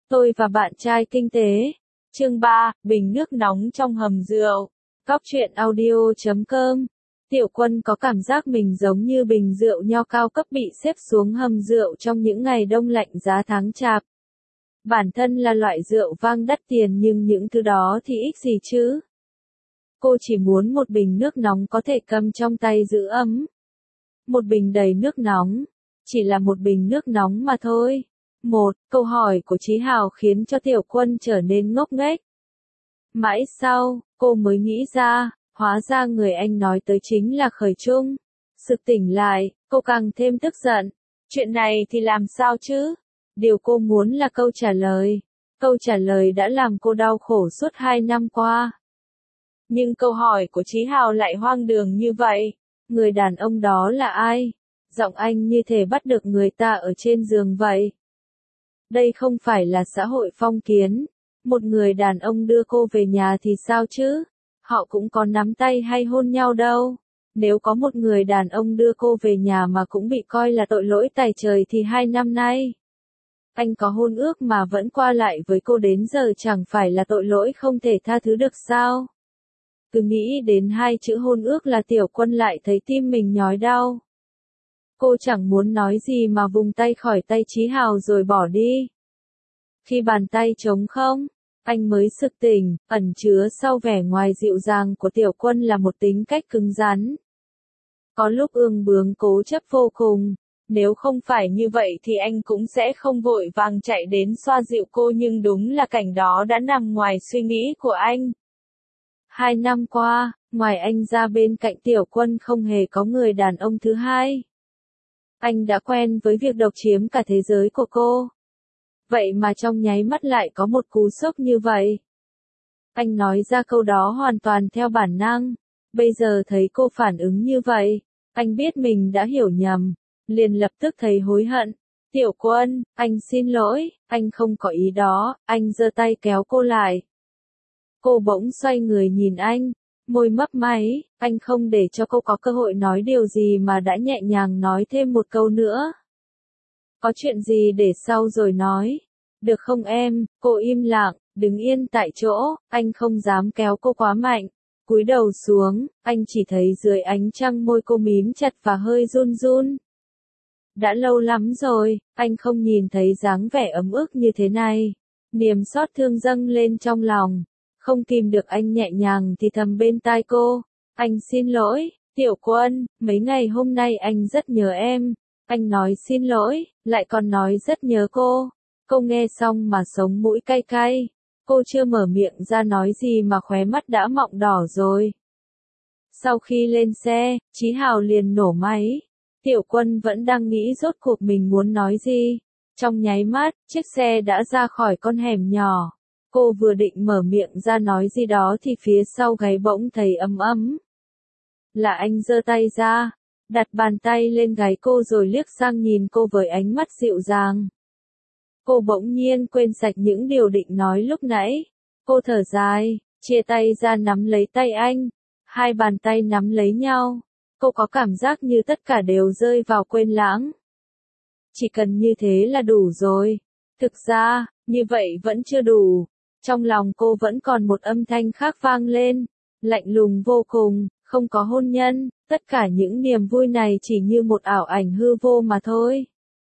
Tôi và bạn trai kinh tế. Chương 3, bình nước nóng trong hầm rượu. Cóc truyện audio.com. Tiểu Quân có cảm giác mình giống như bình rượu nho cao cấp bị xếp xuống hầm rượu trong những ngày đông lạnh giá tháng chạp. Bản thân là loại rượu vang đắt tiền nhưng những thứ đó thì ích gì chứ? Cô chỉ muốn một bình nước nóng có thể cầm trong tay giữ ấm. Một bình đầy nước nóng. Chỉ là một bình nước nóng mà thôi. Câu hỏi của Chí Hào khiến cho Tiểu Quân trở nên ngốc nghếch. Mãi sau, cô mới nghĩ ra, hóa ra người anh nói tới chính là Khởi Trung. Sực tỉnh lại, cô càng thêm tức giận. Chuyện này thì làm sao chứ? Điều cô muốn là câu trả lời. Câu trả lời đã làm cô đau khổ suốt 2 năm qua. Nhưng câu hỏi của Chí Hào lại hoang đường như vậy. Người đàn ông đó là ai? Giọng anh như thể bắt được người ta ở trên giường vậy. Đây không phải là xã hội phong kiến. Một người đàn ông đưa cô về nhà thì sao chứ? Họ cũng có nắm tay hay hôn nhau đâu. Nếu có một người đàn ông đưa cô về nhà mà cũng bị coi là tội lỗi tày trời thì 2 năm nay. Anh có hôn ước mà vẫn qua lại với cô đến giờ chẳng phải là tội lỗi không thể tha thứ được sao? Cứ nghĩ đến 2 chữ hôn ước là Tiểu Quân lại thấy tim mình nhói đau. Cô chẳng muốn nói gì mà vùng tay khỏi tay Chí Hào rồi bỏ đi. Khi bàn tay trống không, anh mới sực tỉnh, ẩn chứa sau vẻ ngoài dịu dàng của Tiểu Quân là một tính cách cứng rắn. Có lúc ương bướng cố chấp vô cùng, nếu không phải như vậy thì anh cũng sẽ không vội vàng chạy đến xoa dịu cô nhưng đúng là cảnh đó đã nằm ngoài suy nghĩ của anh. 2 năm qua, ngoài anh ra bên cạnh Tiểu Quân không hề có người đàn ông thứ hai. Anh đã quen với việc độc chiếm cả thế giới của cô. Vậy mà trong nháy mắt lại có một cú sốc như vậy. Anh nói ra câu đó hoàn toàn theo bản năng. Bây giờ thấy cô phản ứng như vậy, anh biết mình đã hiểu nhầm, liền lập tức thấy hối hận. Tiểu Quân, anh xin lỗi, anh không có ý đó, anh giơ tay kéo cô lại. Cô bỗng xoay người nhìn anh, môi mấp máy, anh không để cho cô có cơ hội nói điều gì mà đã nhẹ nhàng nói thêm một câu nữa. Có chuyện gì để sau rồi nói. Được không em? Cô im lặng, đứng yên tại chỗ, anh không dám kéo cô quá mạnh. Cúi đầu xuống, anh chỉ thấy dưới ánh trăng môi cô mím chặt và hơi run run. Đã lâu lắm rồi, anh không nhìn thấy dáng vẻ ấm ức như thế này. Niềm xót thương dâng lên trong lòng. Không kìm được anh nhẹ nhàng thì thầm bên tai cô. Anh xin lỗi, Tiểu Quân, mấy ngày hôm nay anh rất nhớ em. Anh nói xin lỗi, lại còn nói rất nhớ cô. Cô nghe xong mà sống mũi cay cay. Cô chưa mở miệng ra nói gì mà khóe mắt đã mọng đỏ rồi. Sau khi lên xe, Chí Hào liền nổ máy. Tiểu Quân vẫn đang nghĩ rốt cuộc mình muốn nói gì. Trong nháy mắt, chiếc xe đã ra khỏi con hẻm nhỏ. Cô vừa định mở miệng ra nói gì đó thì phía sau gáy bỗng thấy ấm ấm. Là anh giơ tay ra, đặt bàn tay lên gáy cô rồi liếc sang nhìn cô với ánh mắt dịu dàng. Cô bỗng nhiên quên sạch những điều định nói lúc nãy. Cô thở dài, chia tay ra nắm lấy tay anh. 2 bàn tay nắm lấy nhau. Cô có cảm giác như tất cả đều rơi vào quên lãng. Chỉ cần như thế là đủ rồi. Thực ra, như vậy vẫn chưa đủ. Trong lòng cô vẫn còn một âm thanh khác vang lên. Lạnh lùng vô cùng, không có hôn nhân. Tất cả những niềm vui này chỉ như một ảo ảnh hư vô mà thôi.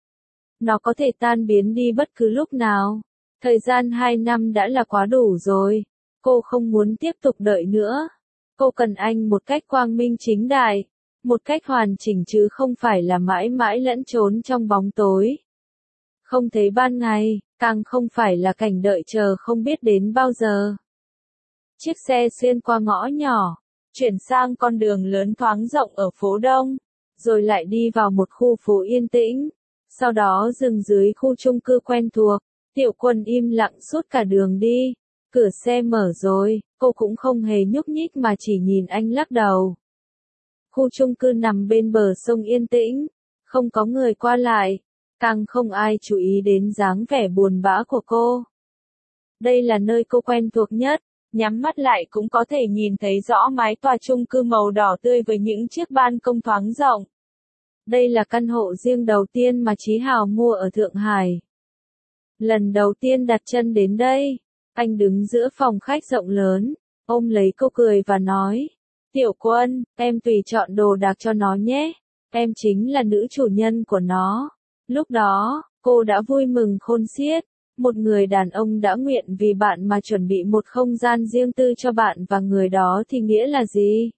Nó có thể tan biến đi bất cứ lúc nào. Thời gian 2 năm đã là quá đủ rồi. Cô không muốn tiếp tục đợi nữa. Cô cần anh một cách quang minh chính đại. Một cách hoàn chỉnh chứ không phải là mãi mãi lẫn trốn trong bóng tối. Không thấy ban ngày, càng không phải là cảnh đợi chờ không biết đến bao giờ. Chiếc xe xuyên qua ngõ nhỏ, chuyển sang con đường lớn thoáng rộng ở phố Đông, rồi lại đi vào một khu phố yên tĩnh. Sau đó dừng dưới khu chung cư quen thuộc. Tiểu Quân im lặng suốt cả đường đi. Cửa xe mở rồi, cô cũng không hề nhúc nhích mà chỉ nhìn anh lắc đầu. Khu chung cư nằm bên bờ sông yên tĩnh, không có người qua lại, càng không ai chú ý đến dáng vẻ buồn bã của cô. Đây là nơi cô quen thuộc nhất, nhắm mắt lại cũng có thể nhìn thấy rõ mái tòa chung cư màu đỏ tươi với những chiếc ban công thoáng rộng. Đây là căn hộ riêng đầu tiên mà Chí Hào mua ở Thượng Hải. Lần đầu tiên đặt chân đến đây, anh đứng giữa phòng khách rộng lớn, ôm lấy cô cười và nói, Tiểu Quân, em tùy chọn đồ đạc cho nó nhé, em chính là nữ chủ nhân của nó. Lúc đó, cô đã vui mừng khôn xiết, một người đàn ông đã nguyện vì bạn mà chuẩn bị một không gian riêng tư cho bạn và người đó thì nghĩa là gì?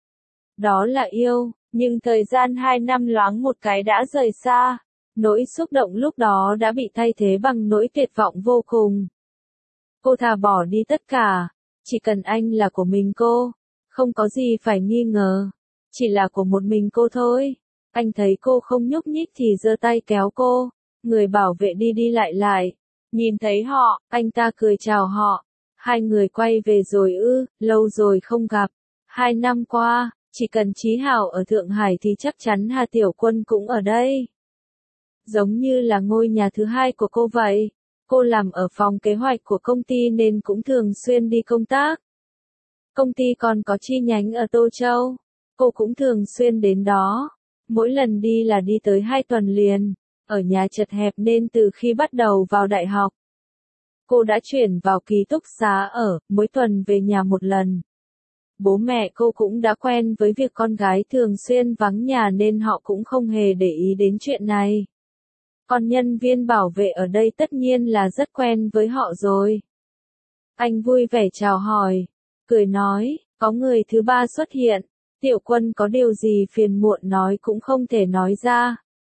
Đó là yêu, nhưng thời gian 2 năm loáng một cái đã rời xa. Nỗi xúc động lúc đó đã bị thay thế bằng nỗi tuyệt vọng vô cùng. Cô thà bỏ đi tất cả, chỉ cần anh là của mình cô, không có gì phải nghi ngờ, chỉ là của một mình cô thôi. Anh thấy cô không nhúc nhích thì giơ tay kéo cô, người bảo vệ đi đi lại lại. Nhìn thấy họ, anh ta cười chào họ. Hai người quay về rồi lâu rồi không gặp. 2 năm qua, chỉ cần Chí Hào ở Thượng Hải thì chắc chắn Hà Tiểu Quân cũng ở đây. Giống như là ngôi nhà thứ hai của cô vậy. Cô làm ở phòng kế hoạch của công ty nên cũng thường xuyên đi công tác. Công ty còn có chi nhánh ở Tô Châu. Cô cũng thường xuyên đến đó. Mỗi lần đi là đi tới 2 tuần liền. Ở nhà chật hẹp nên từ khi bắt đầu vào đại học, cô đã chuyển vào ký túc xá ở, mỗi tuần về nhà một lần. Bố mẹ cô cũng đã quen với việc con gái thường xuyên vắng nhà nên họ cũng không hề để ý đến chuyện này. Còn nhân viên bảo vệ ở đây tất nhiên là rất quen với họ rồi. Anh vui vẻ chào hỏi, cười nói, có người thứ ba xuất hiện, Tiểu Quân có điều gì phiền muộn nói cũng không thể nói ra.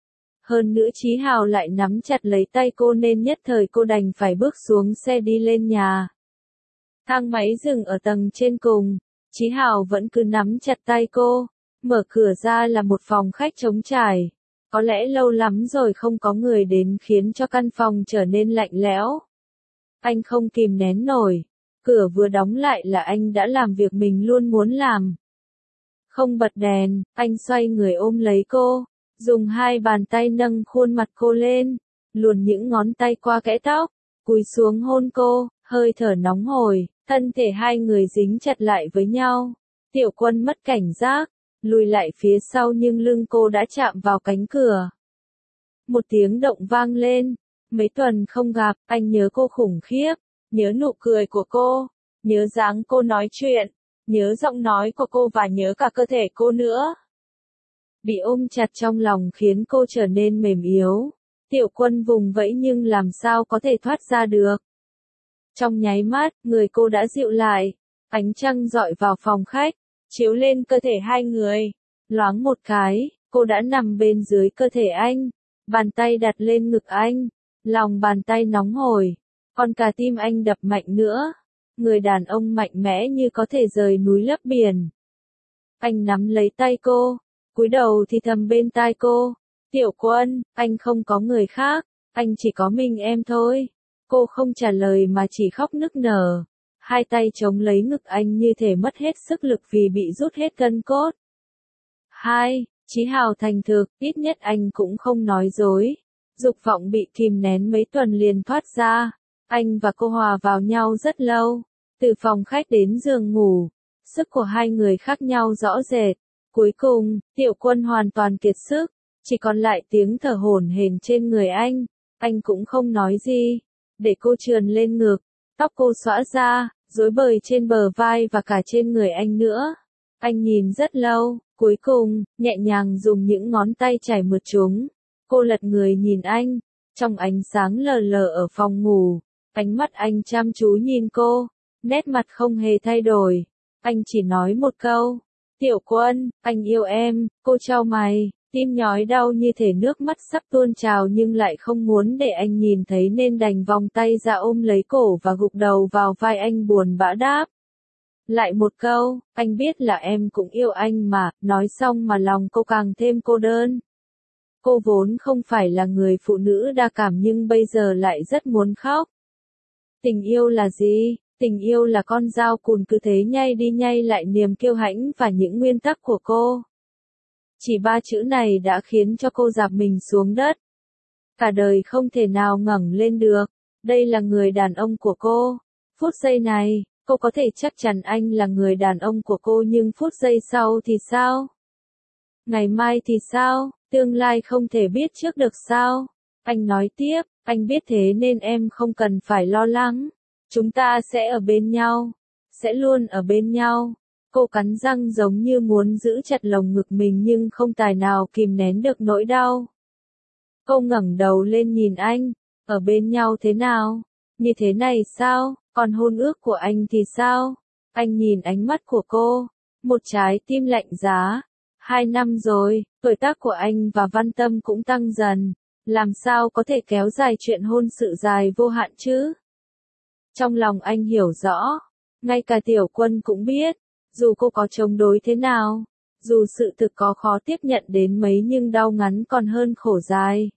Hơn nữa Chí Hào lại nắm chặt lấy tay cô nên nhất thời cô đành phải bước xuống xe đi lên nhà. Thang máy dừng ở tầng trên cùng, Chí Hào vẫn cứ nắm chặt tay cô, mở cửa ra là một phòng khách trống trải. Có lẽ lâu lắm rồi không có người đến khiến cho căn phòng trở nên lạnh lẽo. Anh không kìm nén nổi, cửa vừa đóng lại là anh đã làm việc mình luôn muốn làm. Không bật đèn, anh xoay người ôm lấy cô, dùng 2 bàn tay nâng khuôn mặt cô lên, luồn những ngón tay qua kẽ tóc, cúi xuống hôn cô, hơi thở nóng hổi, thân thể hai người dính chặt lại với nhau. Tiểu Quân mất cảnh giác, lùi lại phía sau nhưng lưng cô đã chạm vào cánh cửa. Một tiếng động vang lên, mấy tuần không gặp, anh nhớ cô khủng khiếp, nhớ nụ cười của cô, nhớ dáng cô nói chuyện, nhớ giọng nói của cô và nhớ cả cơ thể cô nữa. Bị ôm chặt trong lòng khiến cô trở nên mềm yếu. Tiểu Quân vùng vẫy nhưng làm sao có thể thoát ra được. Trong nháy mắt, người cô đã dịu lại. Ánh trăng rọi vào phòng khách, chiếu lên cơ thể hai người. Loáng một cái, cô đã nằm bên dưới cơ thể anh. Bàn tay đặt lên ngực anh. Lòng bàn tay nóng hổi. Còn cả tim anh đập mạnh nữa. Người đàn ông mạnh mẽ như có thể rời núi lấp biển. Anh nắm lấy tay cô, cúi đầu thì thầm bên tai cô. Tiểu Quân, anh không có người khác, anh chỉ có mình em thôi. Cô không trả lời mà chỉ khóc nức nở. Hai tay chống lấy ngực anh như thể mất hết sức lực vì bị rút hết gân cốt. Chí Hào thành thực, ít nhất anh cũng không nói dối. Dục vọng bị kìm nén mấy tuần liền thoát ra. Anh và cô hòa vào nhau rất lâu. Từ phòng khách đến giường ngủ, sức của hai người khác nhau rõ rệt. Cuối cùng, Tiểu Quân hoàn toàn kiệt sức, chỉ còn lại tiếng thở hổn hển trên người anh. Anh cũng không nói gì, để cô trườn lên ngực, tóc cô xõa ra, rối bời trên bờ vai và cả trên người anh nữa. Anh nhìn rất lâu, cuối cùng, nhẹ nhàng dùng những ngón tay chảy mượt chúng. Cô lật người nhìn anh, trong ánh sáng lờ lờ ở phòng ngủ, ánh mắt anh chăm chú nhìn cô, nét mặt không hề thay đổi. Anh chỉ nói một câu, Tiểu Quân, anh yêu em. Cô chau mày, tim nhói đau như thể nước mắt sắp tuôn trào nhưng lại không muốn để anh nhìn thấy nên đành vòng tay ra ôm lấy cổ và gục đầu vào vai anh buồn bã đáp. Lại một câu, anh biết là em cũng yêu anh mà, nói xong mà lòng cô càng thêm cô đơn. Cô vốn không phải là người phụ nữ đa cảm nhưng bây giờ lại rất muốn khóc. Tình yêu là gì? Tình yêu là con dao cùn cứ thế nhai đi nhai lại niềm kiêu hãnh và những nguyên tắc của cô. Chỉ 3 chữ này đã khiến cho cô dạp mình xuống đất. Cả đời không thể nào ngẩng lên được. Đây là người đàn ông của cô. Phút giây này, cô có thể chắc chắn anh là người đàn ông của cô nhưng phút giây sau thì sao? Ngày mai thì sao? Tương lai không thể biết trước được sao? Anh nói tiếp, anh biết thế nên em không cần phải lo lắng. Chúng ta sẽ ở bên nhau. Sẽ luôn ở bên nhau. Cô cắn răng giống như muốn giữ chặt lồng ngực mình nhưng không tài nào kìm nén được nỗi đau. Cô ngẩng đầu lên nhìn anh, ở bên nhau thế nào? Như thế này sao? Còn hôn ước của anh thì sao? Anh nhìn ánh mắt của cô, một trái tim lạnh giá. 2 năm rồi, tuổi tác của anh và Văn Tâm cũng tăng dần, làm sao có thể kéo dài chuyện hôn sự dài vô hạn chứ? Trong lòng anh hiểu rõ, ngay cả Tiểu Quân cũng biết, dù cô có chống đối thế nào, dù sự thực có khó tiếp nhận đến mấy nhưng đau ngắn còn hơn khổ dài.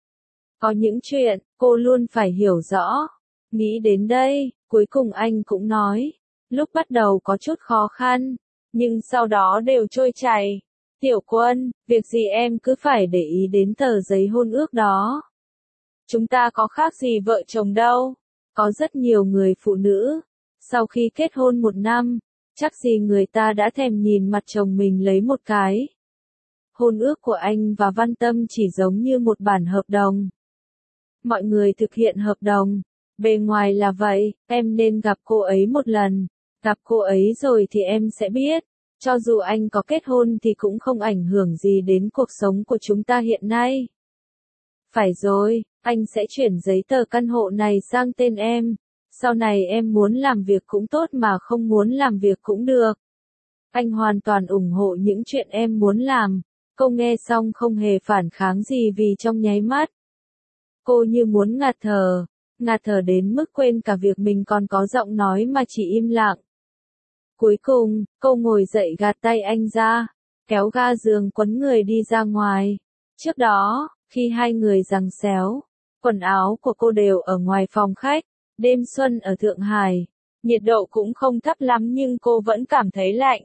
Có những chuyện, cô luôn phải hiểu rõ. Nghĩ đến đây, cuối cùng anh cũng nói, lúc bắt đầu có chút khó khăn, nhưng sau đó đều trôi chảy. Tiểu Quân, việc gì em cứ phải để ý đến tờ giấy hôn ước đó. Chúng ta có khác gì vợ chồng đâu. Có rất nhiều người phụ nữ, sau khi kết hôn 1 năm, chắc gì người ta đã thèm nhìn mặt chồng mình lấy một cái. Hôn ước của anh và Văn Tâm chỉ giống như một bản hợp đồng. Mọi người thực hiện hợp đồng, bề ngoài là vậy, em nên gặp cô ấy một lần. Gặp cô ấy rồi thì em sẽ biết, cho dù anh có kết hôn thì cũng không ảnh hưởng gì đến cuộc sống của chúng ta hiện nay. Phải rồi, anh sẽ chuyển giấy tờ căn hộ này sang tên em. Sau này em muốn làm việc cũng tốt mà không muốn làm việc cũng được. Anh hoàn toàn ủng hộ những chuyện em muốn làm. Cô nghe xong không hề phản kháng gì vì trong nháy mắt. Cô như muốn ngạt thở đến mức quên cả việc mình còn có giọng nói mà chỉ im lặng. Cuối cùng, cô ngồi dậy gạt tay anh ra, kéo ga giường quấn người đi ra ngoài. Trước đó, khi hai người giằng xéo, quần áo của cô đều ở ngoài phòng khách. Đêm xuân ở Thượng Hải, nhiệt độ cũng không thấp lắm nhưng cô vẫn cảm thấy lạnh.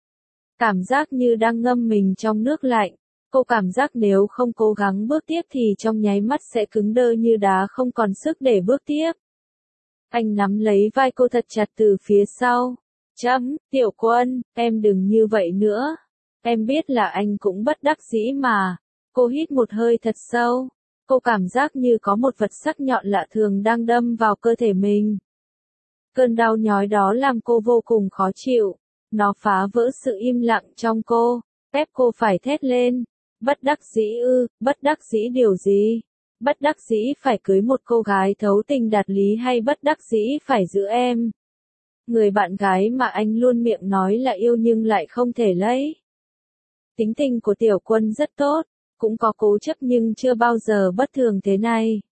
Cảm giác như đang ngâm mình trong nước lạnh. Cô cảm giác nếu không cố gắng bước tiếp thì trong nháy mắt sẽ cứng đơ như đá không còn sức để bước tiếp. Anh nắm lấy vai cô thật chặt từ phía sau. Tiểu Quân, em đừng như vậy nữa. Em biết là anh cũng bất đắc dĩ mà. Cô hít một hơi thật sâu. Cô cảm giác như có một vật sắc nhọn lạ thường đang đâm vào cơ thể mình. Cơn đau nhói đó làm cô vô cùng khó chịu. Nó phá vỡ sự im lặng trong cô, ép cô phải thét lên. Bất đắc dĩ ư, bất đắc dĩ điều gì? Bất đắc dĩ phải cưới một cô gái thấu tình đạt lý hay bất đắc dĩ phải giữ em? Người bạn gái mà anh luôn miệng nói là yêu nhưng lại không thể lấy. Tính tình của Tiểu Quân rất tốt, cũng có cố chấp nhưng chưa bao giờ bất thường thế này.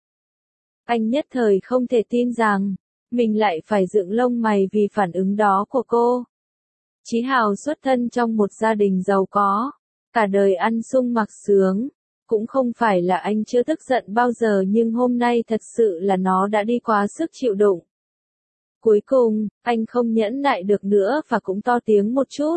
Anh nhất thời không thể tin rằng, mình lại phải dựng lông mày vì phản ứng đó của cô. Chí Hào xuất thân trong một gia đình giàu có, cả đời ăn sung mặc sướng, cũng không phải là anh chưa tức giận bao giờ nhưng hôm nay thật sự là nó đã đi quá sức chịu đựng. Cuối cùng, anh không nhẫn nại được nữa và cũng to tiếng một chút.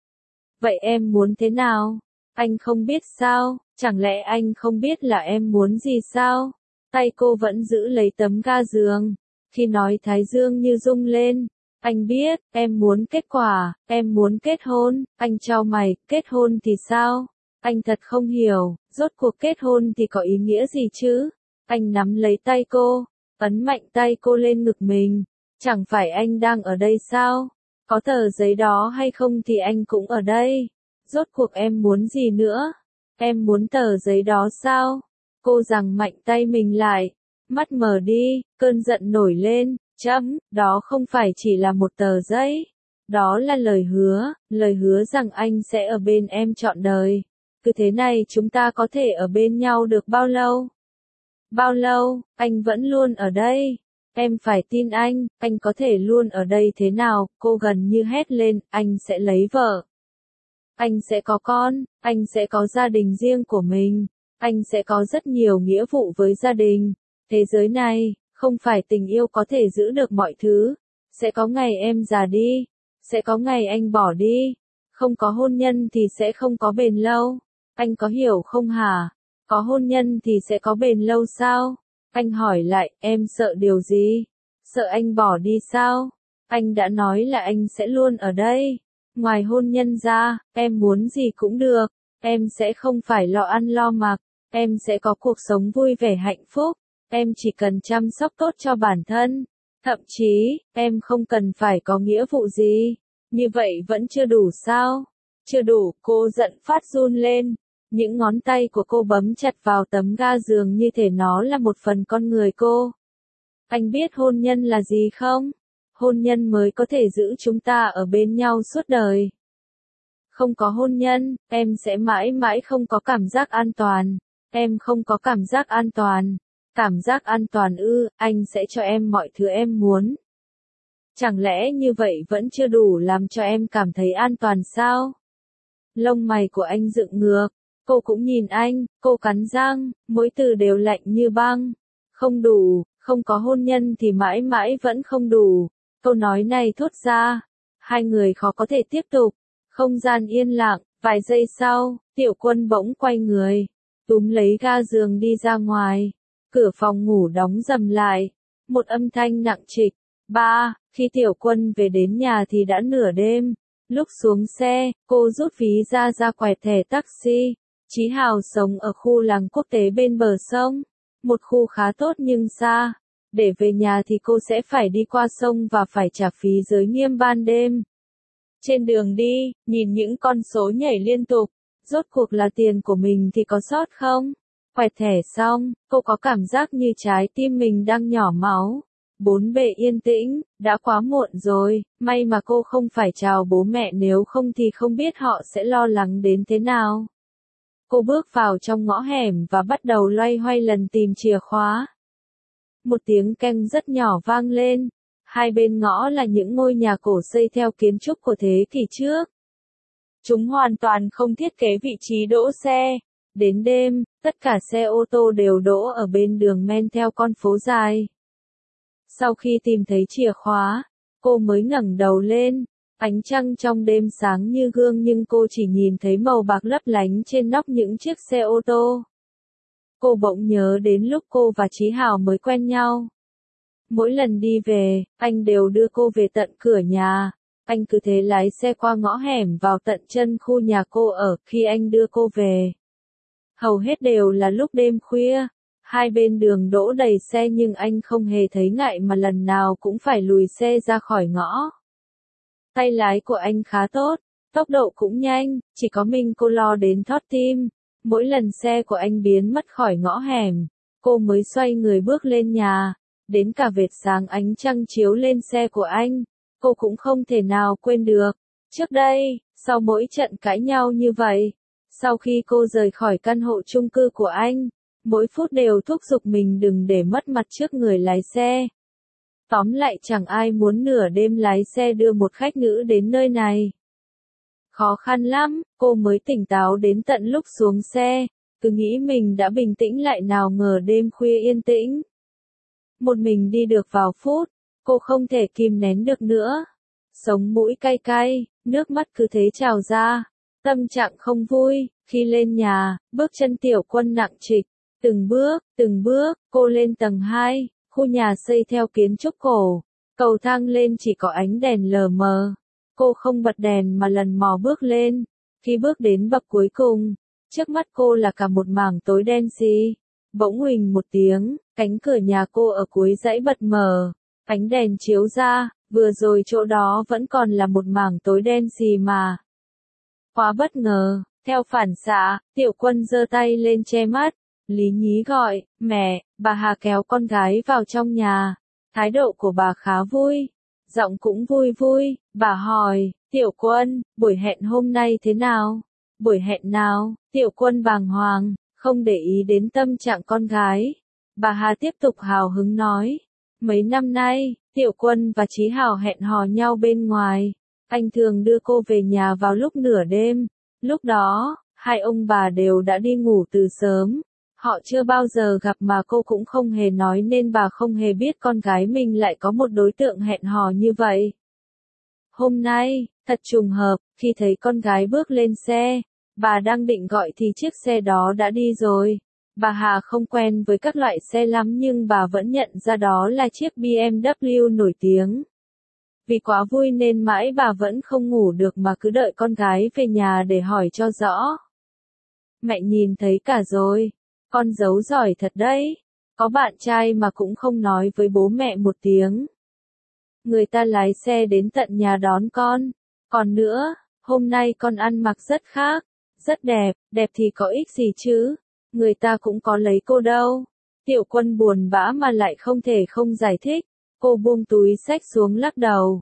Vậy em muốn thế nào? Anh không biết sao, chẳng lẽ anh không biết là em muốn gì sao? Tay cô vẫn giữ lấy tấm ga giường. Khi nói thái dương như rung lên. Anh biết, em muốn kết quả, em muốn kết hôn. Anh chau mày, kết hôn thì sao? Anh thật không hiểu, rốt cuộc kết hôn thì có ý nghĩa gì chứ? Anh nắm lấy tay cô, ấn mạnh tay cô lên ngực mình. Chẳng phải anh đang ở đây sao? Có tờ giấy đó hay không thì anh cũng ở đây. Rốt cuộc em muốn gì nữa? Em muốn tờ giấy đó sao? Cô giằng mạnh tay mình lại. Mắt mở đi, cơn giận nổi lên. Đó không phải chỉ là một tờ giấy. Đó là lời hứa rằng anh sẽ ở bên em trọn đời. Cứ thế này chúng ta có thể ở bên nhau được bao lâu? Bao lâu, anh vẫn luôn ở đây. Em phải tin anh có thể luôn ở đây thế nào? Cô gần như hét lên, anh sẽ lấy vợ. Anh sẽ có con, anh sẽ có gia đình riêng của mình. Anh sẽ có rất nhiều nghĩa vụ với gia đình. Thế giới này, không phải tình yêu có thể giữ được mọi thứ. Sẽ có ngày em già đi. Sẽ có ngày anh bỏ đi. Không có hôn nhân thì sẽ không có bền lâu. Anh có hiểu không hả? Có hôn nhân thì sẽ có bền lâu sao? Anh hỏi lại, em sợ điều gì? Sợ anh bỏ đi sao? Anh đã nói là anh sẽ luôn ở đây. Ngoài hôn nhân ra, em muốn gì cũng được. Em sẽ không phải lo ăn lo mặc. em sẽ có cuộc sống vui vẻ hạnh phúc, em chỉ cần chăm sóc tốt cho bản thân. Thậm chí, em không cần phải có nghĩa vụ gì. Như vậy vẫn chưa đủ sao? Chưa đủ, cô giận phát run lên. Những ngón tay của cô bấm chặt vào tấm ga giường như thể nó là một phần con người cô. Anh biết hôn nhân là gì không? Hôn nhân mới có thể giữ chúng ta ở bên nhau suốt đời. Không có hôn nhân, em sẽ mãi mãi không có cảm giác an toàn. Em không có cảm giác an toàn. Cảm giác an toàn ư, anh sẽ cho em mọi thứ em muốn. Chẳng lẽ như vậy vẫn chưa đủ làm cho em cảm thấy an toàn sao? Lông mày của anh dựng ngược. Cô cũng nhìn anh, cô cắn răng, mỗi từ đều lạnh như băng. Không đủ, không có hôn nhân thì mãi mãi vẫn không đủ. Câu nói này thốt ra. Hai người khó có thể tiếp tục. Không gian yên lặng, vài giây sau, Tiểu Quân bỗng quay người. Túm lấy ga giường đi ra ngoài. Cửa phòng ngủ đóng rầm lại. Một âm thanh nặng trịch. Ba, khi Tiểu Quân về đến nhà thì đã nửa đêm. Lúc xuống xe, cô rút ví ra quẹt thẻ taxi. Chí Hào sống ở khu làng quốc tế bên bờ sông. Một khu khá tốt nhưng xa. Để về nhà thì cô sẽ phải đi qua sông và phải trả phí giới nghiêm ban đêm. Trên đường đi, nhìn những con số nhảy liên tục. Rốt cuộc là tiền của mình thì có sót không? Quẹt thẻ xong, cô có cảm giác như trái tim mình đang nhỏ máu. Bốn bề yên tĩnh, đã quá muộn rồi, may mà cô không phải chào bố mẹ nếu không thì không biết họ sẽ lo lắng đến thế nào. Cô bước vào trong ngõ hẻm và bắt đầu loay hoay lần tìm chìa khóa. Một tiếng keng rất nhỏ vang lên. Hai bên ngõ là những ngôi nhà cổ xây theo kiến trúc của thế kỷ trước. Chúng hoàn toàn không thiết kế vị trí đỗ xe. Đến đêm, tất cả xe ô tô đều đỗ ở bên đường men theo con phố dài. Sau khi tìm thấy chìa khóa, cô mới ngẩng đầu lên. Ánh trăng trong đêm sáng như gương nhưng cô chỉ nhìn thấy màu bạc lấp lánh trên nóc những chiếc xe ô tô. Cô bỗng nhớ đến lúc cô và Chí Hào mới quen nhau. Mỗi lần đi về, anh đều đưa cô về tận cửa nhà. Anh cứ thế lái xe qua ngõ hẻm vào tận chân khu nhà cô ở khi anh đưa cô về. Hầu hết đều là lúc đêm khuya. Hai bên đường đỗ đầy xe nhưng anh không hề thấy ngại mà lần nào cũng phải lùi xe ra khỏi ngõ. Tay lái của anh khá tốt, tốc độ cũng nhanh, chỉ có mình cô lo đến thót tim. Mỗi lần xe của anh biến mất khỏi ngõ hẻm, cô mới xoay người bước lên nhà. Đến cả vệt sáng ánh trăng chiếu lên xe của anh, cô cũng không thể nào quên được. Trước đây, sau mỗi trận cãi nhau như vậy, sau khi cô rời khỏi căn hộ chung cư của anh, mỗi phút đều thúc giục mình đừng để mất mặt trước người lái xe. Tóm lại chẳng ai muốn nửa đêm lái xe đưa một khách nữ đến nơi này. Khó khăn lắm, cô mới tỉnh táo đến tận lúc xuống xe, cứ nghĩ mình đã bình tĩnh lại nào ngờ đêm khuya yên tĩnh. Một mình đi được vào phút, cô không thể kìm nén được nữa. Sống mũi cay cay, nước mắt cứ thế trào ra. Tâm trạng không vui, khi lên nhà, bước chân Tiểu Quân nặng trịch. Từng bước, cô lên tầng 2, khu nhà xây theo kiến trúc cổ. Cầu thang lên chỉ có ánh đèn lờ mờ. Cô không bật đèn mà lần mò bước lên. Khi bước đến bậc cuối cùng, trước mắt cô là cả một mảng tối đen xì. Bỗng huỳnh một tiếng, cánh cửa nhà cô ở cuối dãy bật mở. Ánh đèn chiếu ra, vừa rồi chỗ đó vẫn còn là một mảng tối đen xì mà. Quá bất ngờ, theo phản xạ, Tiểu Quân giơ tay lên che mắt. Lý Nhí gọi, mẹ, bà Hà kéo con gái vào trong nhà. Thái độ của bà khá vui, giọng cũng vui vui, bà hỏi, Tiểu Quân, buổi hẹn hôm nay thế nào? Buổi hẹn nào? Tiểu Quân bàng hoàng, không để ý đến tâm trạng con gái. Bà Hà tiếp tục hào hứng nói, mấy năm nay, Tiểu Quân và Chí Hào hẹn hò nhau bên ngoài. Anh thường đưa cô về nhà vào lúc nửa đêm. Lúc đó, hai ông bà đều đã đi ngủ từ sớm. Họ chưa bao giờ gặp mà cô cũng không hề nói nên bà không hề biết con gái mình lại có một đối tượng hẹn hò như vậy. Hôm nay, thật trùng hợp, khi thấy con gái bước lên xe, bà đang định gọi thì chiếc xe đó đã đi rồi. Bà Hà không quen với các loại xe lắm nhưng bà vẫn nhận ra đó là chiếc BMW nổi tiếng. Vì quá vui nên mãi bà vẫn không ngủ được mà cứ đợi con gái về nhà để hỏi cho rõ. Mẹ nhìn thấy cả rồi. Con giấu giỏi thật đấy. Có bạn trai mà cũng không nói với bố mẹ một tiếng. Người ta lái xe đến tận nhà đón con. Còn nữa, hôm nay con ăn mặc rất khác. Rất đẹp, đẹp thì có ích gì chứ. Người ta cũng có lấy cô đâu. Tiểu Quân buồn bã mà lại không thể không giải thích. Cô buông túi xách xuống lắc đầu.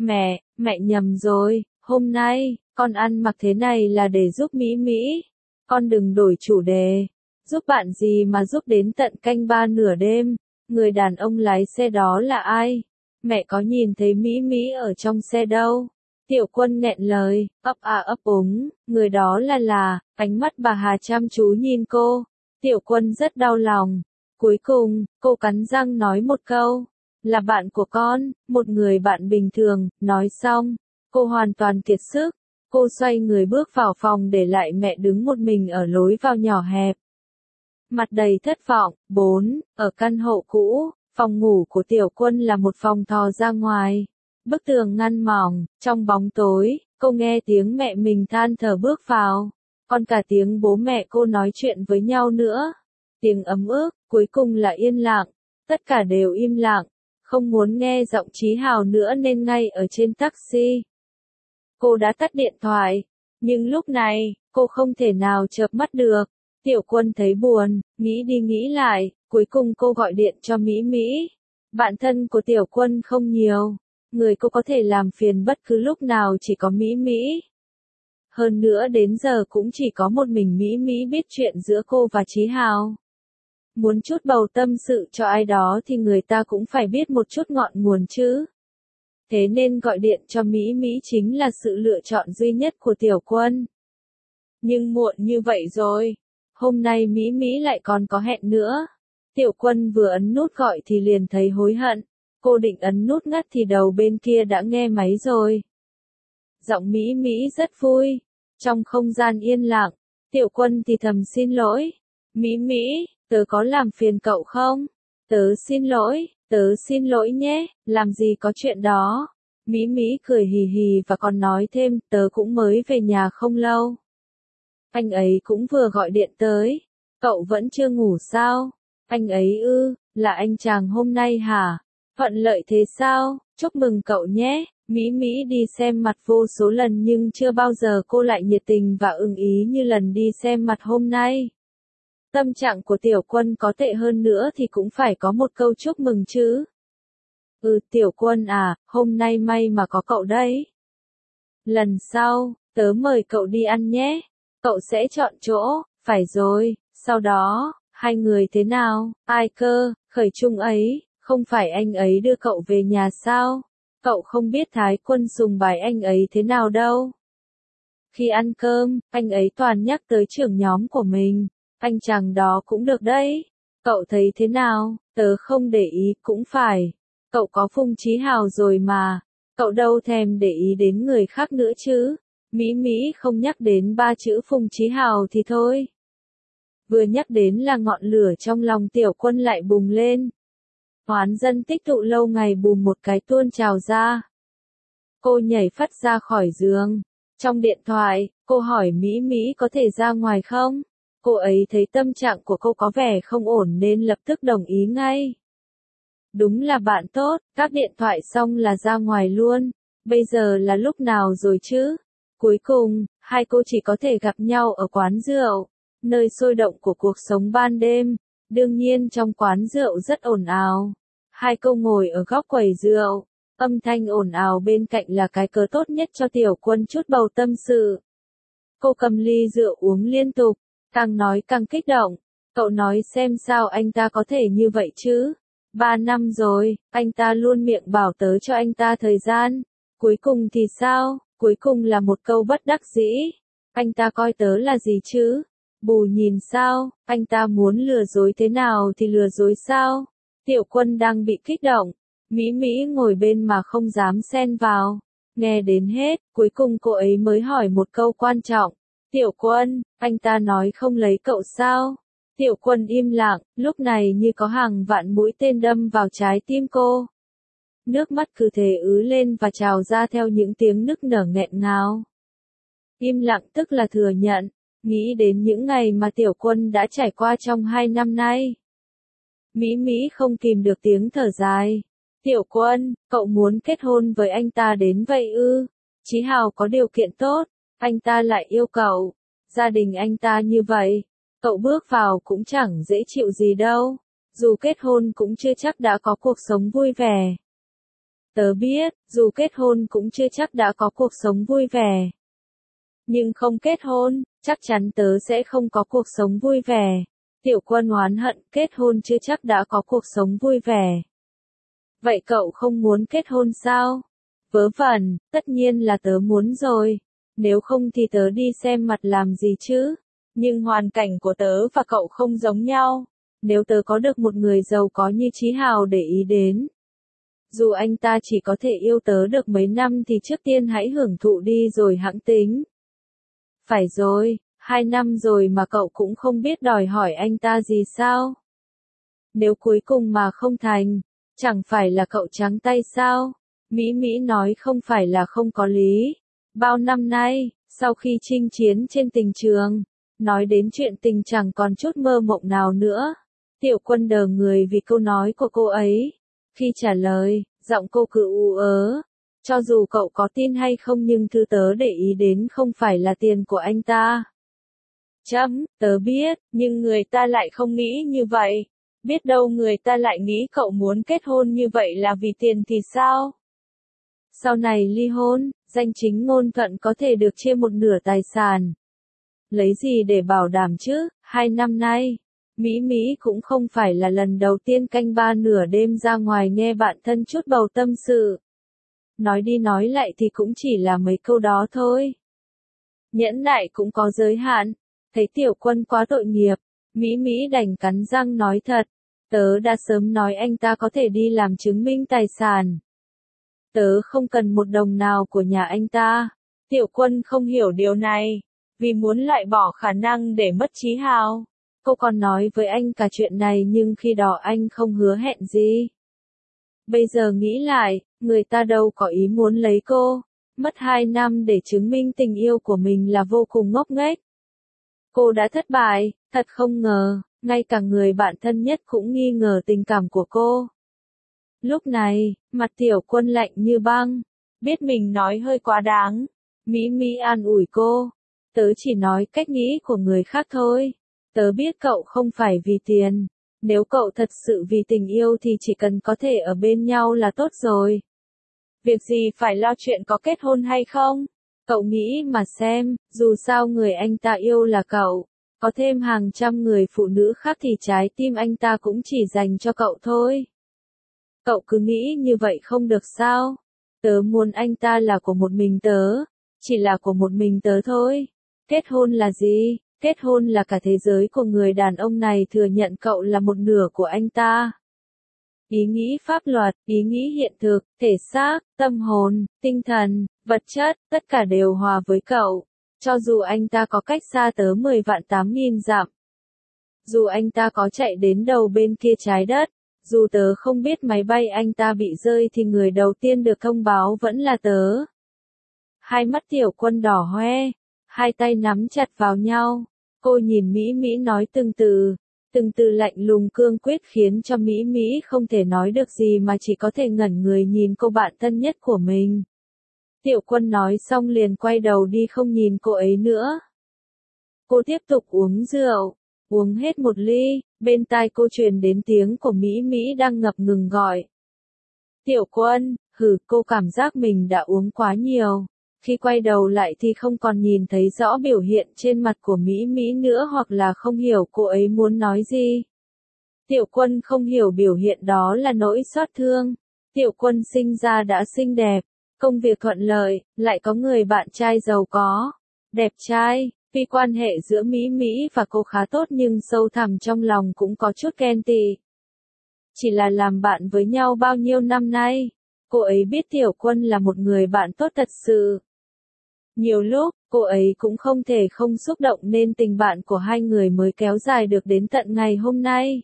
Mẹ nhầm rồi, hôm nay, con ăn mặc thế này là để giúp Mỹ Mỹ. Con đừng đổi chủ đề. Giúp bạn gì mà giúp đến tận canh ba nửa đêm. Người đàn ông lái xe đó là ai? Mẹ có nhìn thấy Mỹ Mỹ ở trong xe đâu. Tiểu Quân nghẹn lời, ấp a ấp úng, người đó là, ánh mắt bà Hà chăm chú nhìn cô. Tiểu Quân rất đau lòng. Cuối cùng, cô cắn răng nói một câu. Là bạn của con, một người bạn bình thường. Nói xong, cô hoàn toàn kiệt sức. Cô xoay người bước vào phòng để lại mẹ đứng một mình ở lối vào nhỏ hẹp. Mặt đầy thất vọng. 4. Ở căn hộ cũ, phòng ngủ của Tiểu Quân là một phòng thò ra ngoài. Bức tường ngăn mỏng, trong bóng tối, cô nghe tiếng mẹ mình than thở bước vào. Còn cả tiếng bố mẹ cô nói chuyện với nhau nữa. Tiếng ấm ức, cuối cùng là yên lặng. Tất cả đều im lặng. Không muốn nghe giọng Chí Hào nữa nên ngay ở trên taxi. Cô đã tắt điện thoại. Nhưng lúc này, cô không thể nào chợp mắt được. Tiểu Quân thấy buồn, nghĩ đi nghĩ lại, cuối cùng cô gọi điện cho Mỹ Mỹ. Bạn thân của Tiểu Quân không nhiều. Người cô có thể làm phiền bất cứ lúc nào chỉ có Mỹ Mỹ. Hơn nữa đến giờ cũng chỉ có một mình Mỹ Mỹ biết chuyện giữa cô và Chí Hào. Muốn chút bầu tâm sự cho ai đó thì người ta cũng phải biết một chút ngọn nguồn chứ. Thế nên gọi điện cho Mỹ Mỹ chính là sự lựa chọn duy nhất của Tiểu Quân. Nhưng muộn như vậy rồi. Hôm nay Mỹ Mỹ lại còn có hẹn nữa. Tiểu Quân vừa ấn nút gọi thì liền thấy hối hận. Cô định ấn nút ngắt thì đầu bên kia đã nghe máy rồi. Giọng Mỹ Mỹ rất vui. Trong không gian yên lặng, Tiểu Quân thì thầm xin lỗi. Mỹ Mỹ, tớ có làm phiền cậu không? Tớ xin lỗi nhé, làm gì có chuyện đó. Mỹ Mỹ cười hì hì và còn nói thêm, tớ cũng mới về nhà không lâu. Anh ấy cũng vừa gọi điện tới. Cậu vẫn chưa ngủ sao? Anh ấy là anh chàng hôm nay hả? Thuận lợi thế sao? Chúc mừng cậu nhé. Mỹ Mỹ đi xem mặt vô số lần nhưng chưa bao giờ cô lại nhiệt tình và ưng ý như lần đi xem mặt hôm nay. Tâm trạng của Tiểu Quân có tệ hơn nữa thì cũng phải có một câu chúc mừng chứ. Tiểu Quân à, hôm nay may mà có cậu đấy. Lần sau, tớ mời cậu đi ăn nhé. Cậu sẽ chọn chỗ, phải rồi, sau đó, hai người thế nào, ai cơ, Khởi Trung ấy, không phải anh ấy đưa cậu về nhà sao? Cậu không biết Thái Quân sùng bái anh ấy thế nào đâu. Khi ăn cơm, anh ấy toàn nhắc tới trưởng nhóm của mình. Anh chàng đó cũng được đấy. Cậu thấy thế nào? Tớ không để ý cũng phải. Cậu có Phùng Chí Hào rồi mà. Cậu đâu thèm để ý đến người khác nữa chứ. Mỹ Mỹ không nhắc đến ba chữ Phùng Chí Hào thì thôi. Vừa nhắc đến là ngọn lửa trong lòng Tiểu Quân lại bùng lên. Oán dân tích tụ lâu ngày bùm một cái tuôn trào ra. Cô nhảy phắt ra khỏi giường. Trong điện thoại, cô hỏi Mỹ Mỹ có thể ra ngoài không? Cô ấy thấy tâm trạng của cô có vẻ không ổn nên lập tức đồng ý ngay. Đúng là bạn tốt, các điện thoại xong là ra ngoài luôn. Bây giờ là lúc nào rồi chứ? Cuối cùng, hai cô chỉ có thể gặp nhau ở quán rượu, nơi sôi động của cuộc sống ban đêm. Đương nhiên trong quán rượu rất ồn ào. Hai cô ngồi ở góc quầy rượu. Âm thanh ồn ào bên cạnh là cái cớ tốt nhất cho Tiểu Quân chút bầu tâm sự. Cô cầm ly rượu uống liên tục, càng nói càng kích động. Cậu nói xem sao anh ta có thể như vậy chứ? 3 năm rồi, anh ta luôn miệng bảo tớ cho anh ta thời gian. Cuối cùng thì sao? Cuối cùng là một câu bất đắc dĩ. Anh ta coi tớ là gì chứ? Bù nhìn sao? Anh ta muốn lừa dối thế nào thì lừa dối sao? Tiểu Quân đang bị kích động. Mỹ Mỹ ngồi bên mà không dám xen vào. Nghe đến hết, cuối cùng cô ấy mới hỏi một câu quan trọng. Tiểu Quân, anh ta nói không lấy cậu sao? Tiểu Quân im lặng, lúc này như có hàng vạn mũi tên đâm vào trái tim cô. Nước mắt cứ thế ứ lên và trào ra theo những tiếng nức nở nghẹn ngào. Im lặng tức là thừa nhận. Nghĩ đến những ngày mà Tiểu Quân đã trải qua trong 2 năm nay. Mỹ Mỹ không kìm được tiếng thở dài. Tiểu Quân, cậu muốn kết hôn với anh ta đến vậy ư? Chí Hào có điều kiện tốt, anh ta lại yêu cậu. Gia đình anh ta như vậy, cậu bước vào cũng chẳng dễ chịu gì đâu. Dù kết hôn cũng chưa chắc đã có cuộc sống vui vẻ. Tớ biết, dù kết hôn cũng chưa chắc đã có cuộc sống vui vẻ. Nhưng không kết hôn, chắc chắn tớ sẽ không có cuộc sống vui vẻ. Tiểu Quân oán hận, kết hôn chưa chắc đã có cuộc sống vui vẻ. Vậy cậu không muốn kết hôn sao? Vớ vẩn, tất nhiên là tớ muốn rồi. Nếu không thì tớ đi xem mặt làm gì chứ? Nhưng hoàn cảnh của tớ và cậu không giống nhau. Nếu tớ có được một người giàu có như Chí Hào để ý đến, dù anh ta chỉ có thể yêu tớ được mấy năm thì trước tiên hãy hưởng thụ đi rồi hẵng tính. Phải rồi, 2 năm rồi mà cậu cũng không biết đòi hỏi anh ta gì sao? Nếu cuối cùng mà không thành, chẳng phải là cậu trắng tay sao? Mỹ Mỹ nói không phải là không có lý. Bao năm nay, sau khi chinh chiến trên tình trường, nói đến chuyện tình chẳng còn chút mơ mộng nào nữa. Tiểu Quân đờ người vì câu nói của cô ấy. Khi trả lời, giọng cô cứ ú ớ. Cho dù cậu có tin hay không nhưng thứ tớ để ý đến không phải là tiền của anh ta. Tớ biết, nhưng người ta lại không nghĩ như vậy. Biết đâu người ta lại nghĩ cậu muốn kết hôn như vậy là vì tiền thì sao? Sau này ly hôn, danh chính ngôn thuận có thể được chia một nửa tài sản. Lấy gì để bảo đảm chứ? 2 năm nay, Mỹ Mỹ cũng không phải là lần đầu tiên canh ba nửa đêm ra ngoài nghe bạn thân chút bầu tâm sự. Nói đi nói lại thì cũng chỉ là mấy câu đó thôi. Nhẫn nại cũng có giới hạn. Thấy Tiểu Quân quá tội nghiệp, Mỹ Mỹ đành cắn răng nói thật. Tớ đã sớm nói anh ta có thể đi làm chứng minh tài sản. Tớ không cần một đồng nào của nhà anh ta. Tiểu Quân không hiểu điều này, vì muốn loại bỏ khả năng để mất Chí Hào. Cô còn nói với anh cả chuyện này nhưng khi đó anh không hứa hẹn gì. Bây giờ nghĩ lại, người ta đâu có ý muốn lấy cô. Mất 2 năm để chứng minh tình yêu của mình là vô cùng ngốc nghếch. Cô đã thất bại, thật không ngờ, ngay cả người bạn thân nhất cũng nghi ngờ tình cảm của cô. Lúc này, mặt Tiểu Quân lạnh như băng, biết mình nói hơi quá đáng. Mỹ Mỹ an ủi cô, tớ chỉ nói cách nghĩ của người khác thôi. Tớ biết cậu không phải vì tiền, nếu cậu thật sự vì tình yêu thì chỉ cần có thể ở bên nhau là tốt rồi. Việc gì phải lo chuyện có kết hôn hay không? Cậu nghĩ mà xem, dù sao người anh ta yêu là cậu, có thêm hàng trăm người phụ nữ khác thì trái tim anh ta cũng chỉ dành cho cậu thôi. Cậu cứ nghĩ như vậy không được sao? Tớ muốn anh ta là của một mình tớ, chỉ là của một mình tớ thôi. Kết hôn là gì? Kết hôn là cả thế giới của người đàn ông này thừa nhận cậu là một nửa của anh ta. Ý nghĩ pháp luật, ý nghĩ hiện thực, thể xác, tâm hồn, tinh thần, vật chất, tất cả đều hòa với cậu. Cho dù anh ta có cách xa tớ 10 vạn 8.000 dặm. Dù anh ta có chạy đến đầu bên kia trái đất. Dù tớ không biết máy bay anh ta bị rơi thì người đầu tiên được thông báo vẫn là tớ. Hai mắt Tiểu Quân đỏ hoe, hai tay nắm chặt vào nhau. Cô nhìn Mỹ Mỹ nói từng từ lạnh lùng cương quyết khiến cho Mỹ Mỹ không thể nói được gì mà chỉ có thể ngẩn người nhìn cô bạn thân nhất của mình. Tiểu Quân nói xong liền quay đầu đi không nhìn cô ấy nữa. Cô tiếp tục uống rượu, uống hết một ly, bên tai cô truyền đến tiếng của Mỹ Mỹ đang ngập ngừng gọi. Tiểu Quân, cô cảm giác mình đã uống quá nhiều. Khi quay đầu lại thì không còn nhìn thấy rõ biểu hiện trên mặt của Mỹ Mỹ nữa hoặc là không hiểu cô ấy muốn nói gì. Tiểu Quân không hiểu biểu hiện đó là nỗi xót thương. Tiểu Quân sinh ra đã xinh đẹp, công việc thuận lợi, lại có người bạn trai giàu có, đẹp trai. Tuy quan hệ giữa Mỹ Mỹ và cô khá tốt nhưng sâu thẳm trong lòng cũng có chút ghen tị. Chỉ là làm bạn với nhau bao nhiêu năm nay, cô ấy biết Tiểu Quân là một người bạn tốt thật sự. Nhiều lúc, cô ấy cũng không thể không xúc động nên tình bạn của hai người mới kéo dài được đến tận ngày hôm nay.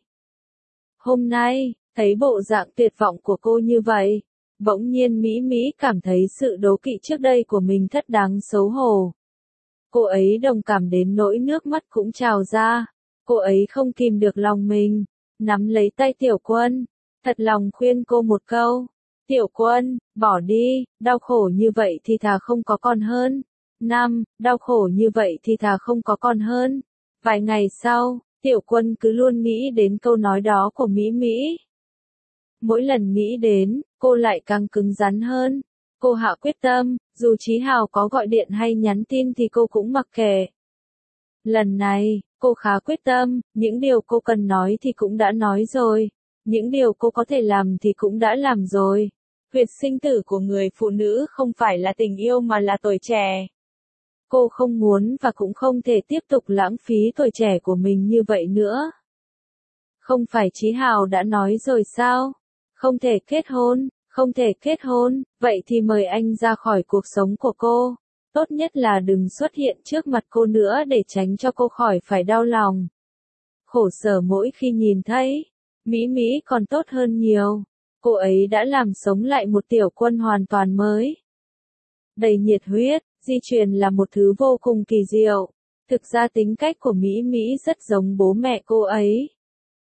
Hôm nay, thấy bộ dạng tuyệt vọng của cô như vậy, bỗng nhiên Mỹ Mỹ cảm thấy sự đố kỵ trước đây của mình thật đáng xấu hổ. Cô ấy đồng cảm đến nỗi nước mắt cũng trào ra. Cô ấy không kìm được lòng mình, nắm lấy tay Tiểu Quân, thật lòng khuyên cô một câu. Tiểu Quân, bỏ đi, đau khổ như vậy thì thà không có còn hơn. Đau khổ như vậy thì thà không có còn hơn. Vài ngày sau, Tiểu Quân cứ luôn nghĩ đến câu nói đó của Mỹ Mỹ. Mỗi lần nghĩ đến, cô lại càng cứng rắn hơn. Cô hạ quyết tâm, dù Chí Hào có gọi điện hay nhắn tin thì cô cũng mặc kệ. Lần này, cô khá quyết tâm, những điều cô cần nói thì cũng đã nói rồi. Những điều cô có thể làm thì cũng đã làm rồi. Huyết sinh tử của người phụ nữ không phải là tình yêu mà là tuổi trẻ. Cô không muốn và cũng không thể tiếp tục lãng phí tuổi trẻ của mình như vậy nữa. Không phải Chí Hào đã nói rồi sao? Không thể kết hôn, không thể kết hôn, vậy thì mời anh ra khỏi cuộc sống của cô. Tốt nhất là đừng xuất hiện trước mặt cô nữa để tránh cho cô khỏi phải đau lòng. Khổ sở mỗi khi nhìn thấy, Mỹ Mỹ còn tốt hơn nhiều. Cô ấy đã làm sống lại một Tiểu Quân hoàn toàn mới. Đầy nhiệt huyết, di truyền là một thứ vô cùng kỳ diệu. Thực ra tính cách của Mỹ Mỹ rất giống bố mẹ cô ấy.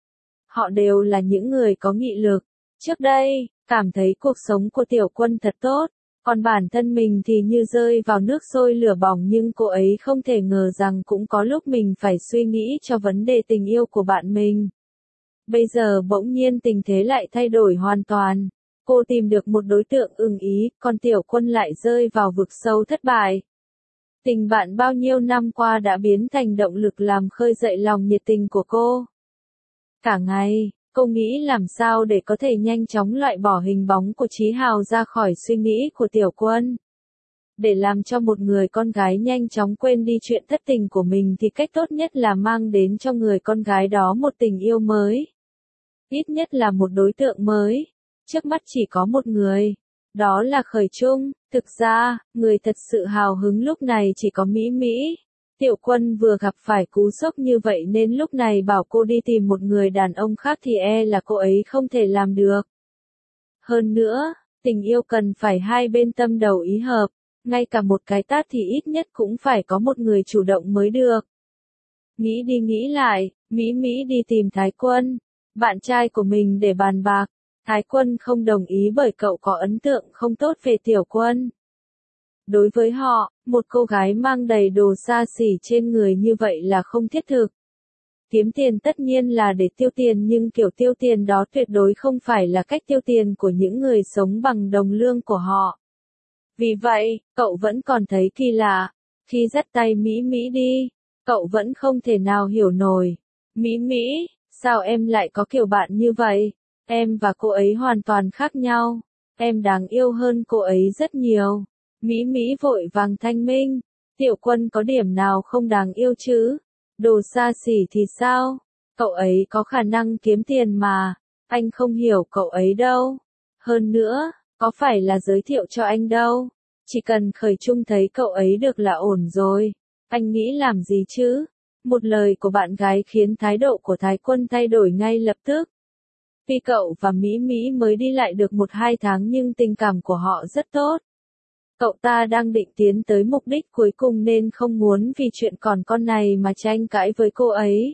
Họ đều là những người có nghị lực. Trước đây, cảm thấy cuộc sống của Tiểu Quân thật tốt, còn bản thân mình thì như rơi vào nước sôi lửa bỏng, nhưng cô ấy không thể ngờ rằng cũng có lúc mình phải suy nghĩ cho vấn đề tình yêu của bạn mình. Bây giờ bỗng nhiên tình thế lại thay đổi hoàn toàn. Cô tìm được một đối tượng ưng ý, còn Tiểu Quân lại rơi vào vực sâu thất bại. Tình bạn bao nhiêu năm qua đã biến thành động lực làm khơi dậy lòng nhiệt tình của cô. Cả ngày, cô nghĩ làm sao để có thể nhanh chóng loại bỏ hình bóng của Chí Hào ra khỏi suy nghĩ của Tiểu Quân. Để làm cho một người con gái nhanh chóng quên đi chuyện thất tình của mình thì cách tốt nhất là mang đến cho người con gái đó một tình yêu mới. Ít nhất là một đối tượng mới. Trước mắt chỉ có một người. Đó là Khởi Trung. Thực ra, người thật sự hào hứng lúc này chỉ có Mỹ Mỹ. Tiểu Quân vừa gặp phải cú sốc như vậy nên lúc này bảo cô đi tìm một người đàn ông khác thì e là cô ấy không thể làm được. Hơn nữa, tình yêu cần phải hai bên tâm đầu ý hợp. Ngay cả một cái tát thì ít nhất cũng phải có một người chủ động mới được. Nghĩ đi nghĩ lại, Mỹ Mỹ đi tìm Thái Quân, bạn trai của mình để bàn bạc. Thái Quân không đồng ý bởi cậu có ấn tượng không tốt về Tiểu Quân. Đối với họ, một cô gái mang đầy đồ xa xỉ trên người như vậy là không thiết thực. Kiếm tiền tất nhiên là để tiêu tiền, nhưng kiểu tiêu tiền đó tuyệt đối không phải là cách tiêu tiền của những người sống bằng đồng lương của họ. Vì vậy, cậu vẫn còn thấy kỳ lạ. Khi dắt tay Mỹ Mỹ đi, cậu vẫn không thể nào hiểu nổi. Mỹ Mỹ, sao em lại có kiểu bạn như vậy? Em và cô ấy hoàn toàn khác nhau. Em đáng yêu hơn cô ấy rất nhiều. Mỹ Mỹ vội vàng thanh minh. Tiểu Quân có điểm nào không đáng yêu chứ? Đồ xa xỉ thì sao? Cậu ấy có khả năng kiếm tiền mà. Anh không hiểu cậu ấy đâu. Hơn nữa, có phải là giới thiệu cho anh đâu. Chỉ cần Khởi Trung thấy cậu ấy được là ổn rồi. Anh nghĩ làm gì chứ? Một lời của bạn gái khiến thái độ của Thái Quân thay đổi ngay lập tức. Tuy cậu và Mỹ Mỹ mới đi lại được 1-2 tháng nhưng tình cảm của họ rất tốt. Cậu ta đang định tiến tới mục đích cuối cùng nên không muốn vì chuyện còn con này mà tranh cãi với cô ấy.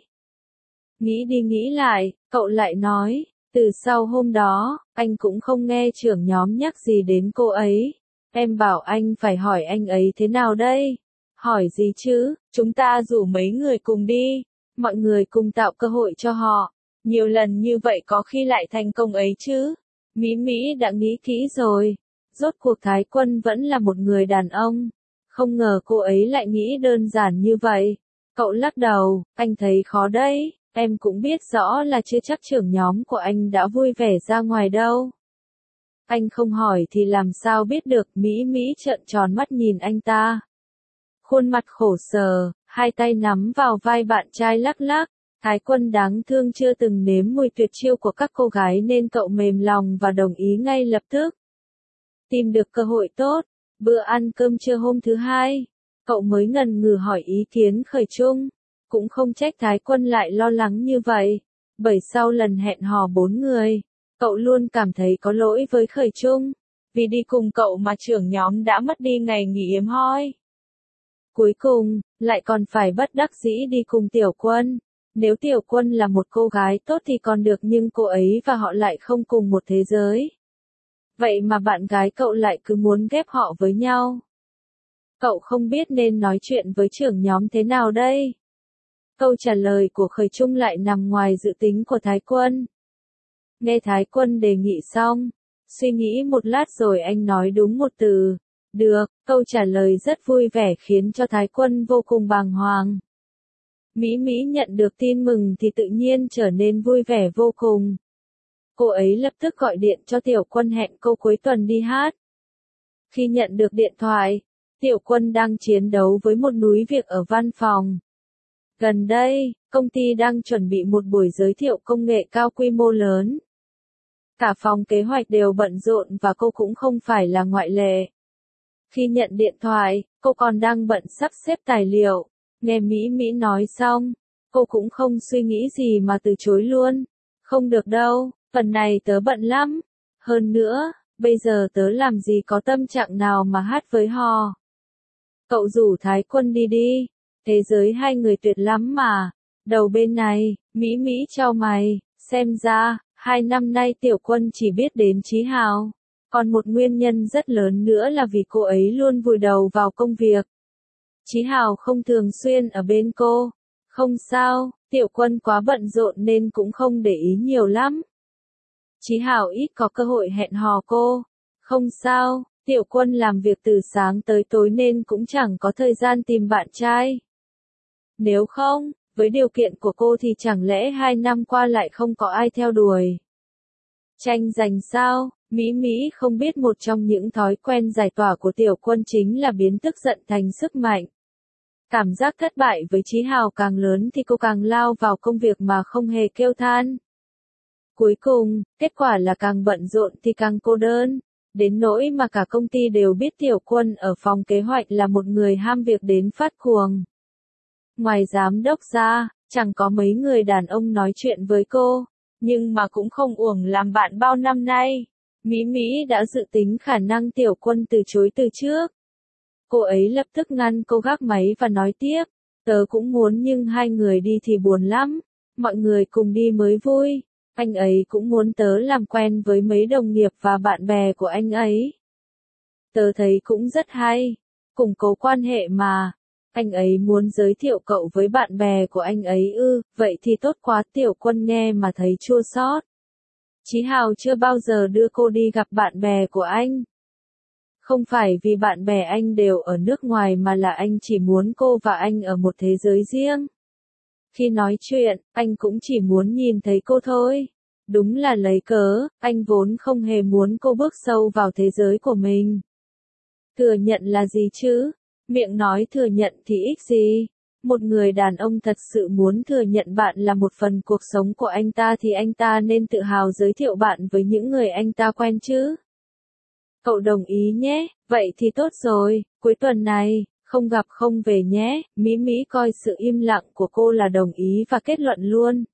Nghĩ đi nghĩ lại, cậu lại nói, từ sau hôm đó, anh cũng không nghe trưởng nhóm nhắc gì đến cô ấy. Em bảo anh phải hỏi anh ấy thế nào đây? Hỏi gì chứ, chúng ta rủ mấy người cùng đi. Mọi người cùng tạo cơ hội cho họ. Nhiều lần như vậy có khi lại thành công ấy chứ. Mỹ Mỹ đã nghĩ kỹ rồi. Rốt cuộc Thái Quân vẫn là một người đàn ông. Không ngờ cô ấy lại nghĩ đơn giản như vậy. Cậu lắc đầu, anh thấy khó đấy. Em cũng biết rõ là chưa chắc trưởng nhóm của anh đã vui vẻ ra ngoài đâu. Anh không hỏi thì làm sao biết được. Mỹ Mỹ trợn tròn mắt nhìn anh ta. Khuôn mặt khổ sở, hai tay nắm vào vai bạn trai lắc lắc. Thái Quân đáng thương chưa từng nếm mùi tuyệt chiêu của các cô gái nên cậu mềm lòng và đồng ý ngay lập tức. Tìm được cơ hội tốt, bữa ăn cơm trưa hôm thứ hai, cậu mới ngần ngừ hỏi ý kiến Khởi Trung. Cũng không trách Thái Quân lại lo lắng như vậy, bởi sau lần hẹn hò 4 người, cậu luôn cảm thấy có lỗi với Khởi Trung, vì đi cùng cậu mà trưởng nhóm đã mất đi ngày nghỉ hiếm hoi. Cuối cùng, lại còn phải bất đắc dĩ đi cùng Tiểu Quân. Nếu Tiểu Quân là một cô gái tốt thì còn được nhưng cô ấy và họ lại không cùng một thế giới. Vậy mà bạn gái cậu lại cứ muốn ghép họ với nhau. Cậu không biết nên nói chuyện với trưởng nhóm thế nào đây? Câu trả lời của Khởi Trung lại nằm ngoài dự tính của Thái Quân. Nghe Thái Quân đề nghị xong, suy nghĩ một lát rồi anh nói đúng một từ. Được, câu trả lời rất vui vẻ khiến cho Thái Quân vô cùng bàng hoàng. Mỹ Mỹ nhận được tin mừng thì tự nhiên trở nên vui vẻ vô cùng. Cô ấy lập tức gọi điện cho Tiểu Quân hẹn cô cuối tuần đi hát. Khi nhận được điện thoại, Tiểu Quân đang chiến đấu với một núi việc ở văn phòng. Gần đây, công ty đang chuẩn bị một buổi giới thiệu công nghệ cao quy mô lớn. Cả phòng kế hoạch đều bận rộn và cô cũng không phải là ngoại lệ. Khi nhận điện thoại, cô còn đang bận sắp xếp tài liệu. Nghe Mỹ Mỹ nói xong, cô cũng không suy nghĩ gì mà từ chối luôn. Không được đâu, phần này tớ bận lắm. Hơn nữa, bây giờ tớ làm gì có tâm trạng nào mà hát với họ. Cậu rủ Thái Quân đi đi. Thế giới hai người tuyệt lắm mà. Đầu bên này, Mỹ Mỹ chau mày, xem ra, 2 năm nay Tiểu Quân chỉ biết đến Chí Hào. Còn một nguyên nhân rất lớn nữa là vì cô ấy luôn vùi đầu vào công việc. Chí Hào không thường xuyên ở bên cô. Không sao, Tiểu Quân quá bận rộn nên cũng không để ý nhiều lắm. Chí Hào ít có cơ hội hẹn hò cô. Không sao, Tiểu Quân làm việc từ sáng tới tối nên cũng chẳng có thời gian tìm bạn trai. Nếu không, với điều kiện của cô thì chẳng lẽ 2 năm qua lại không có ai theo đuổi. Tranh giành sao? Mỹ Mỹ không biết một trong những thói quen giải tỏa của Tiểu Quân chính là biến tức giận thành sức mạnh. Cảm giác thất bại với Chí Hào càng lớn thì cô càng lao vào công việc mà không hề kêu than. Cuối cùng, kết quả là càng bận rộn thì càng cô đơn. Đến nỗi mà cả công ty đều biết Tiểu Quân ở phòng kế hoạch là một người ham việc đến phát cuồng. Ngoài giám đốc ra, chẳng có mấy người đàn ông nói chuyện với cô, nhưng mà cũng không uổng làm bạn bao năm nay. Mỹ Mỹ đã dự tính khả năng Tiểu Quân từ chối từ trước. Cô ấy lập tức ngăn cô gác máy và nói tiếp, tớ cũng muốn nhưng hai người đi thì buồn lắm, mọi người cùng đi mới vui. Anh ấy cũng muốn tớ làm quen với mấy đồng nghiệp và bạn bè của anh ấy. Tớ thấy cũng rất hay, củng cố quan hệ mà. Anh ấy muốn giới thiệu cậu với bạn bè của anh ấy ư, vậy thì tốt quá. Tiểu Quân nghe mà thấy chua xót. Chí Hào chưa bao giờ đưa cô đi gặp bạn bè của anh. Không phải vì bạn bè anh đều ở nước ngoài mà là anh chỉ muốn cô và anh ở một thế giới riêng. Khi nói chuyện, anh cũng chỉ muốn nhìn thấy cô thôi. Đúng là lấy cớ, anh vốn không hề muốn cô bước sâu vào thế giới của mình. Thừa nhận là gì chứ? Miệng nói thừa nhận thì ích gì? Một người đàn ông thật sự muốn thừa nhận bạn là một phần cuộc sống của anh ta thì anh ta nên tự hào giới thiệu bạn với những người anh ta quen chứ. Cậu đồng ý nhé, vậy thì tốt rồi, cuối tuần này, không gặp không về nhé. Mỹ Mỹ coi sự im lặng của cô là đồng ý và kết luận luôn.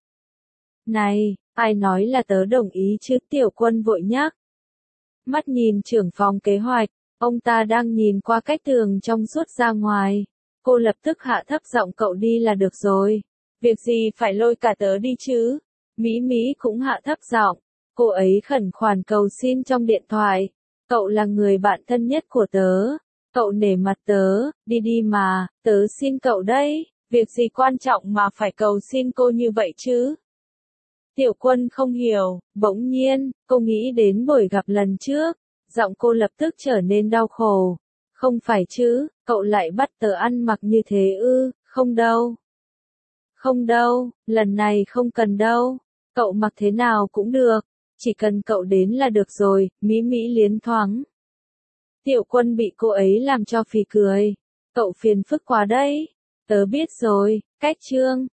Này, ai nói là tớ đồng ý chứ? Tiểu Quân vội nhắc. Mắt nhìn trưởng phòng kế hoạch, ông ta đang nhìn qua cách tường trong suốt ra ngoài. Cô lập tức hạ thấp giọng, cậu đi là được rồi. Việc gì phải lôi cả tớ đi chứ? Mỹ Mỹ cũng hạ thấp giọng. Cô ấy khẩn khoản cầu xin trong điện thoại. Cậu là người bạn thân nhất của tớ. Cậu nể mặt tớ, đi đi mà, tớ xin cậu đấy. Việc gì quan trọng mà phải cầu xin cô như vậy chứ? Tiểu Quân không hiểu, bỗng nhiên, cô nghĩ đến buổi gặp lần trước. Giọng cô lập tức trở nên đau khổ. Không phải chứ, cậu lại bắt tớ ăn mặc như thế ư? Không đâu. Không đâu, lần này không cần đâu. Cậu mặc thế nào cũng được. Chỉ cần cậu đến là được rồi. Mỹ Mỹ liến thoáng. Tiểu Quân bị cô ấy làm cho phì cười. Cậu phiền phức quá đấy. Tớ biết rồi, cách chương.